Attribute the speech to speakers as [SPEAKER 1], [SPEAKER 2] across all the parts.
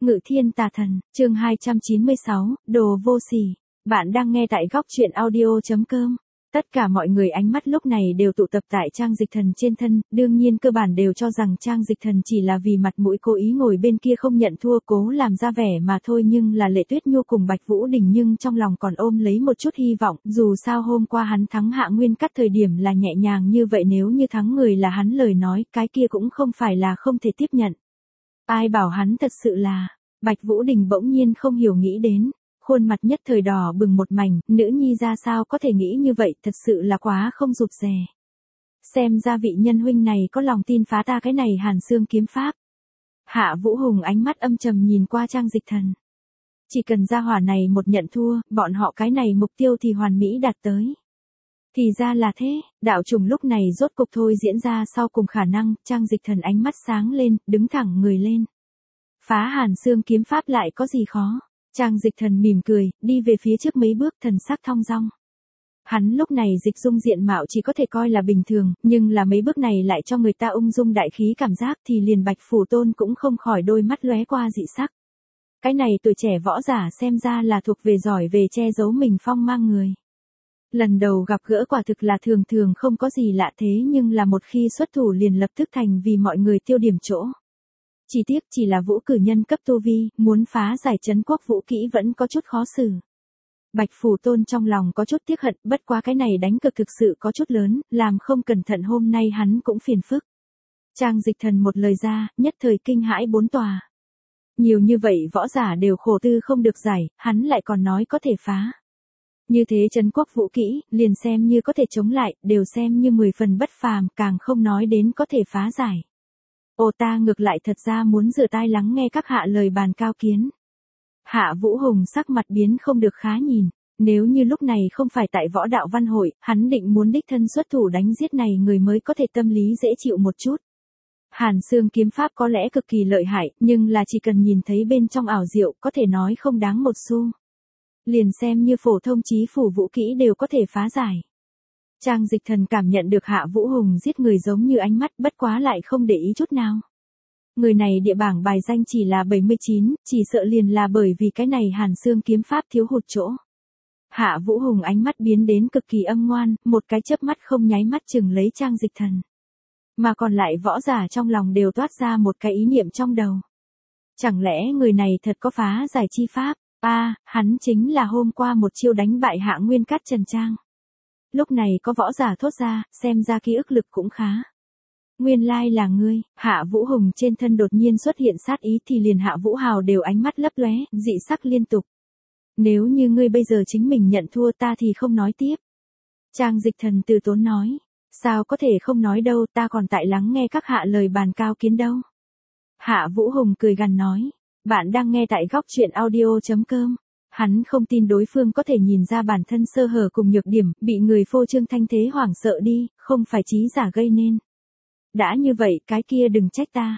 [SPEAKER 1] Ngự thiên tà thần, chương 296, đồ vô sỉ. Bạn đang nghe tại góc truyện audio.com. Tất cả mọi người ánh mắt lúc này đều tụ tập tại Trang Dịch Thần trên thân, đương nhiên cơ bản đều cho rằng Trang Dịch Thần chỉ là vì mặt mũi cố ý ngồi bên kia không nhận thua cố làm ra vẻ mà thôi, nhưng là Lệ Tuyết Nhu cùng Bạch Vũ Đình nhưng trong lòng còn ôm lấy một chút hy vọng, dù sao hôm qua hắn thắng Hạ Nguyên Cắt thời điểm là nhẹ nhàng như vậy, nếu như thắng người là hắn lời nói, cái kia cũng không phải là không thể tiếp nhận. Ai bảo hắn thật sự là, Bạch Vũ Đình bỗng nhiên không hiểu nghĩ đến. Khuôn mặt nhất thời đỏ bừng một mảnh, nữ nhi ra sao có thể nghĩ như vậy, thật sự là quá không rụt rè. Xem ra vị nhân huynh này có lòng tin phá ta cái này Hàn Xương kiếm pháp. Hạ Vũ Hùng ánh mắt âm trầm nhìn qua Trang Dịch Thần. Chỉ cần gia hỏa này một nhận thua, bọn họ cái này mục tiêu thì hoàn mỹ đạt tới. Thì ra là thế, đạo trùng lúc này rốt cục thôi diễn ra sau cùng khả năng, Trang Dịch Thần ánh mắt sáng lên, đứng thẳng người lên. Phá Hàn Xương kiếm pháp lại có gì khó? Trang Dịch Thần mỉm cười, đi về phía trước mấy bước, thần sắc thong dong. Hắn lúc này dịch dung diện mạo chỉ có thể coi là bình thường, nhưng là mấy bước này lại cho người ta ung dung đại khí cảm giác, thì liền Bạch Phủ Tôn cũng không khỏi đôi mắt lóe qua dị sắc. Cái này tuổi trẻ võ giả xem ra là thuộc về giỏi về che giấu mình phong mang người. Lần đầu gặp gỡ quả thực là thường thường không có gì lạ, thế nhưng là một khi xuất thủ liền lập tức thành vì mọi người tiêu điểm chỗ. Chỉ tiếc chỉ là vũ cử nhân cấp tu vi, muốn phá giải trấn quốc vũ kỹ vẫn có chút khó xử. Bạch Phủ Tôn trong lòng có chút tiếc hận, bất quá cái này đánh cực thực sự có chút lớn, làm không cẩn thận hôm nay hắn cũng phiền phức. Trang Dịch Thần một lời ra, nhất thời kinh hãi bốn tòa. Nhiều như vậy võ giả đều khổ tư không được giải, hắn lại còn nói có thể phá. Như thế trấn quốc vũ kỹ, liền xem như có thể chống lại, đều xem như 10 phần bất phàm, càng không nói đến có thể phá giải. Ồ, ta ngược lại thật ra muốn rửa tai lắng nghe các hạ lời bàn cao kiến. Hạ Vũ Hùng sắc mặt biến không được khá nhìn, nếu như lúc này không phải tại võ đạo văn hội, hắn định muốn đích thân xuất thủ đánh giết này người mới có thể tâm lý dễ chịu một chút. Hàn Xương kiếm pháp có lẽ cực kỳ lợi hại, nhưng là chỉ cần nhìn thấy bên trong ảo diệu có thể nói không đáng một xu. Liền xem như phổ thông chí phủ vũ kỹ đều có thể phá giải. Trang Dịch Thần cảm nhận được Hạ Vũ Hùng giết người giống như ánh mắt, bất quá lại không để ý chút nào. Người này địa bảng bài danh chỉ là 79, chỉ sợ liền là bởi vì cái này Hàn Xương kiếm pháp thiếu hụt chỗ. Hạ Vũ Hùng ánh mắt biến đến cực kỳ âm ngoan, một cái chớp mắt không nháy mắt chừng lấy Trang Dịch Thần. Mà còn lại võ giả trong lòng đều toát ra một cái ý niệm trong đầu. Chẳng lẽ người này thật có phá giải chi pháp? Hắn chính là hôm qua một chiêu đánh bại Hạ Nguyên Cắt Trần Trang. Lúc này có võ giả thốt ra, xem ra ký ức lực cũng khá. Nguyên lai là ngươi. Hạ Vũ Hùng trên thân đột nhiên xuất hiện sát ý, thì liền Hạ Vũ Hào đều ánh mắt lấp lóe, dị sắc liên tục. Nếu như ngươi bây giờ chính mình nhận thua ta thì không nói tiếp. Trang Dịch Thần từ tốn nói. Sao có thể không nói đâu, ta còn tại lắng nghe các hạ lời bàn cao kiến đâu. Hạ Vũ Hùng cười gằn nói. Bạn đang nghe tại góc truyện audio.com. Hắn không tin đối phương có thể nhìn ra bản thân sơ hở cùng nhược điểm, bị người phô trương thanh thế hoảng sợ đi, không phải trí giả gây nên. Đã như vậy, cái kia đừng trách ta.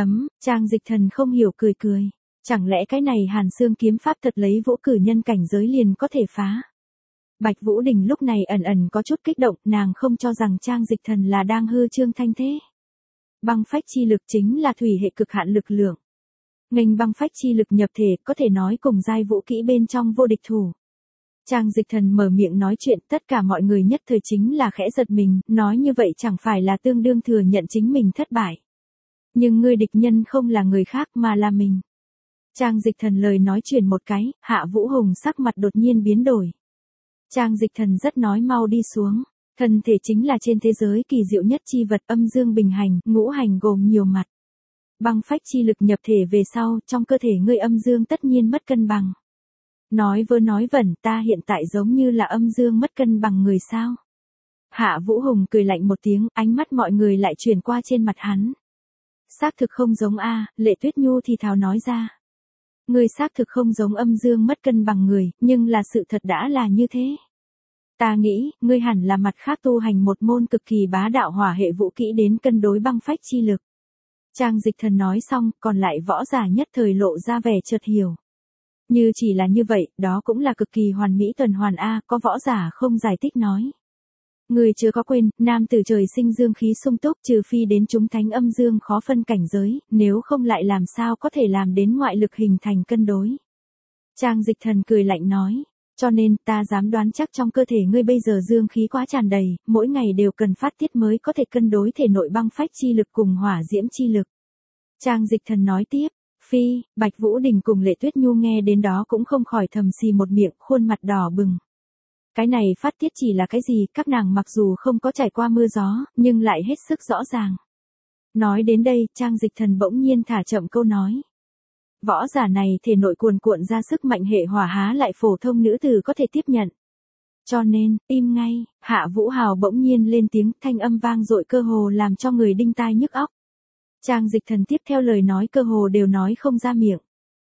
[SPEAKER 1] Trang Dịch Thần không hiểu cười cười. Chẳng lẽ cái này Hàn Xương kiếm pháp thật lấy vũ cử nhân cảnh giới liền có thể phá? Bạch Vũ Đình lúc này ẩn ẩn có chút kích động, nàng không cho rằng Trang Dịch Thần là đang hư trương thanh thế. Băng phách chi lực chính là thủy hệ cực hạn lực lượng. Nghênh băng phách chi lực nhập thể có thể nói cùng giai vũ kỹ bên trong vô địch thủ. Trang Dịch Thần mở miệng nói chuyện, tất cả mọi người nhất thời chính là khẽ giật mình, nói như vậy chẳng phải là tương đương thừa nhận chính mình thất bại. Nhưng ngươi địch nhân không là người khác mà là mình. Trang Dịch Thần lời nói chuyển một cái, Hạ Vũ Hùng sắc mặt đột nhiên biến đổi. Trang Dịch Thần rất nói mau đi xuống, thân thể chính là trên thế giới kỳ diệu nhất chi vật, âm dương bình hành, ngũ hành gồm nhiều mặt. Băng phách chi lực nhập thể về sau, trong cơ thể ngươi âm dương tất nhiên mất cân bằng. Nói vớ nói vẩn, ta hiện tại giống như là âm dương mất cân bằng người sao? Hạ Vũ Hùng cười lạnh một tiếng, ánh mắt mọi người lại chuyển qua trên mặt hắn. Xác thực không giống Lệ Tuyết Nhu thì thào nói ra. Ngươi xác thực không giống âm dương mất cân bằng người, nhưng là sự thật đã là như thế. Ta nghĩ, ngươi hẳn là mặt khác tu hành một môn cực kỳ bá đạo hỏa hệ vũ kỹ đến cân đối băng phách chi lực. Trang Dịch Thần nói xong, còn lại võ giả nhất thời lộ ra vẻ chợt hiểu. Như chỉ là như vậy, đó cũng là cực kỳ hoàn mỹ tuần hoàn có võ giả không giải thích nói. Người chưa có quên, nam tử trời sinh dương khí sung túc, trừ phi đến chúng thánh âm dương khó phân cảnh giới, nếu không lại làm sao có thể làm đến ngoại lực hình thành cân đối. Trang Dịch Thần cười lạnh nói, cho nên ta dám đoán chắc trong cơ thể ngươi bây giờ dương khí quá tràn đầy, mỗi ngày đều cần phát tiết mới có thể cân đối thể nội băng phách chi lực cùng hỏa diễm chi lực. Trang Dịch Thần nói tiếp, phi, Bạch Vũ Đình cùng Lệ Tuyết Nhu nghe đến đó cũng không khỏi thầm xì một miệng, khuôn mặt đỏ bừng. Cái này phát tiết chỉ là cái gì, các nàng mặc dù không có trải qua mưa gió, nhưng lại hết sức rõ ràng. Nói đến đây, Trang Dịch Thần bỗng nhiên thả chậm câu nói. Võ giả này thể nội cuồn cuộn ra sức mạnh hệ hỏa há lại phổ thông nữ tử có thể tiếp nhận. Cho nên, im ngay, Hạ Vũ Hào bỗng nhiên lên tiếng, thanh âm vang dội cơ hồ làm cho người đinh tai nhức óc. Trang Dịch Thần tiếp theo lời nói cơ hồ đều nói không ra miệng.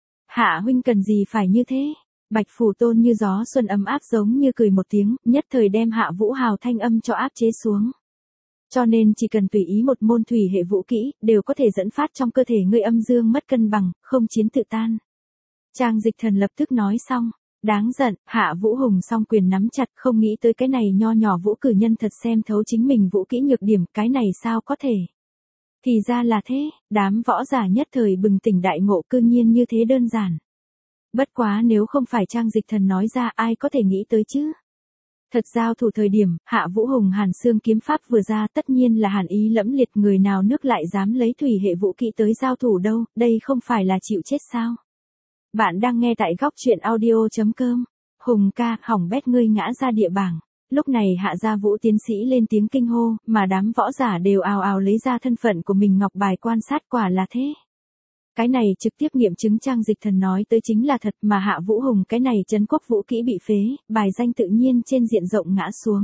[SPEAKER 1] Hạ huynh cần gì phải như thế? Bạch Phủ Tôn như gió xuân ấm áp giống như cười một tiếng, nhất thời đem Hạ Vũ Hào thanh âm cho áp chế xuống. Cho nên chỉ cần tùy ý một môn thủy hệ vũ kỹ, đều có thể dẫn phát trong cơ thể ngươi âm dương mất cân bằng, không chiến tự tan. Trang Dịch Thần lập tức nói xong. Đáng giận, Hạ Vũ Hùng song quyền nắm chặt, không nghĩ tới cái này nho nhỏ Vũ cử nhân thật xem thấu chính mình vũ kỹ nhược điểm, cái này sao có thể. Thì ra là thế, đám võ giả nhất thời bừng tỉnh đại ngộ, cư nhiên như thế đơn giản. Bất quá nếu không phải Trang Dịch Thần nói ra, ai có thể nghĩ tới chứ. Thật giao thủ thời điểm, Hạ Vũ Hùng Hàn Xương kiếm pháp vừa ra, tất nhiên là hàn ý lẫm liệt, người nào nước lại dám lấy thủy hệ vũ kỹ tới giao thủ đâu, đây không phải là chịu chết sao. Bạn đang nghe tại góc truyện audio.com. Hùng ca, hỏng bét ngươi ngã ra địa bảng. Lúc này Hạ Gia Vũ tiến sĩ lên tiếng kinh hô, mà đám võ giả đều ào ào lấy ra thân phận của mình ngọc bài quan sát, quả là thế. Cái này trực tiếp nghiệm chứng Trang Dịch Thần nói tới chính là thật, mà Hạ Vũ Hùng cái này trấn quốc vũ kỹ bị phế, bài danh tự nhiên trên diện rộng ngã xuống.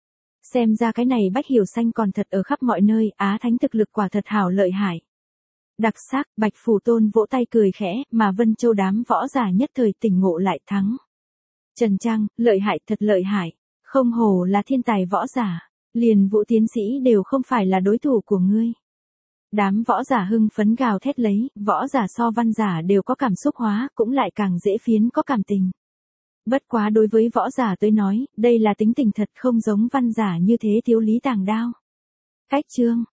[SPEAKER 1] Xem ra cái này Bách Hiểu Xanh còn thật ở khắp mọi nơi, Á Thánh thực lực quả thật hảo lợi hại. Đặc sắc, Bạch Phủ Tôn vỗ tay cười khẽ, mà Vân Châu đám võ giả nhất thời tỉnh ngộ lại thắng. Trần Trang, lợi hại, thật lợi hại. Không hổ là thiên tài võ giả, liền Vũ tiến sĩ đều không phải là đối thủ của ngươi. Đám võ giả hưng phấn gào thét lấy, võ giả so văn giả đều có cảm xúc hóa, cũng lại càng dễ phiến có cảm tình. Bất quá đối với võ giả tới nói, đây là tính tình thật, không giống văn giả như thế thiếu lý tàng đao. Cách chương,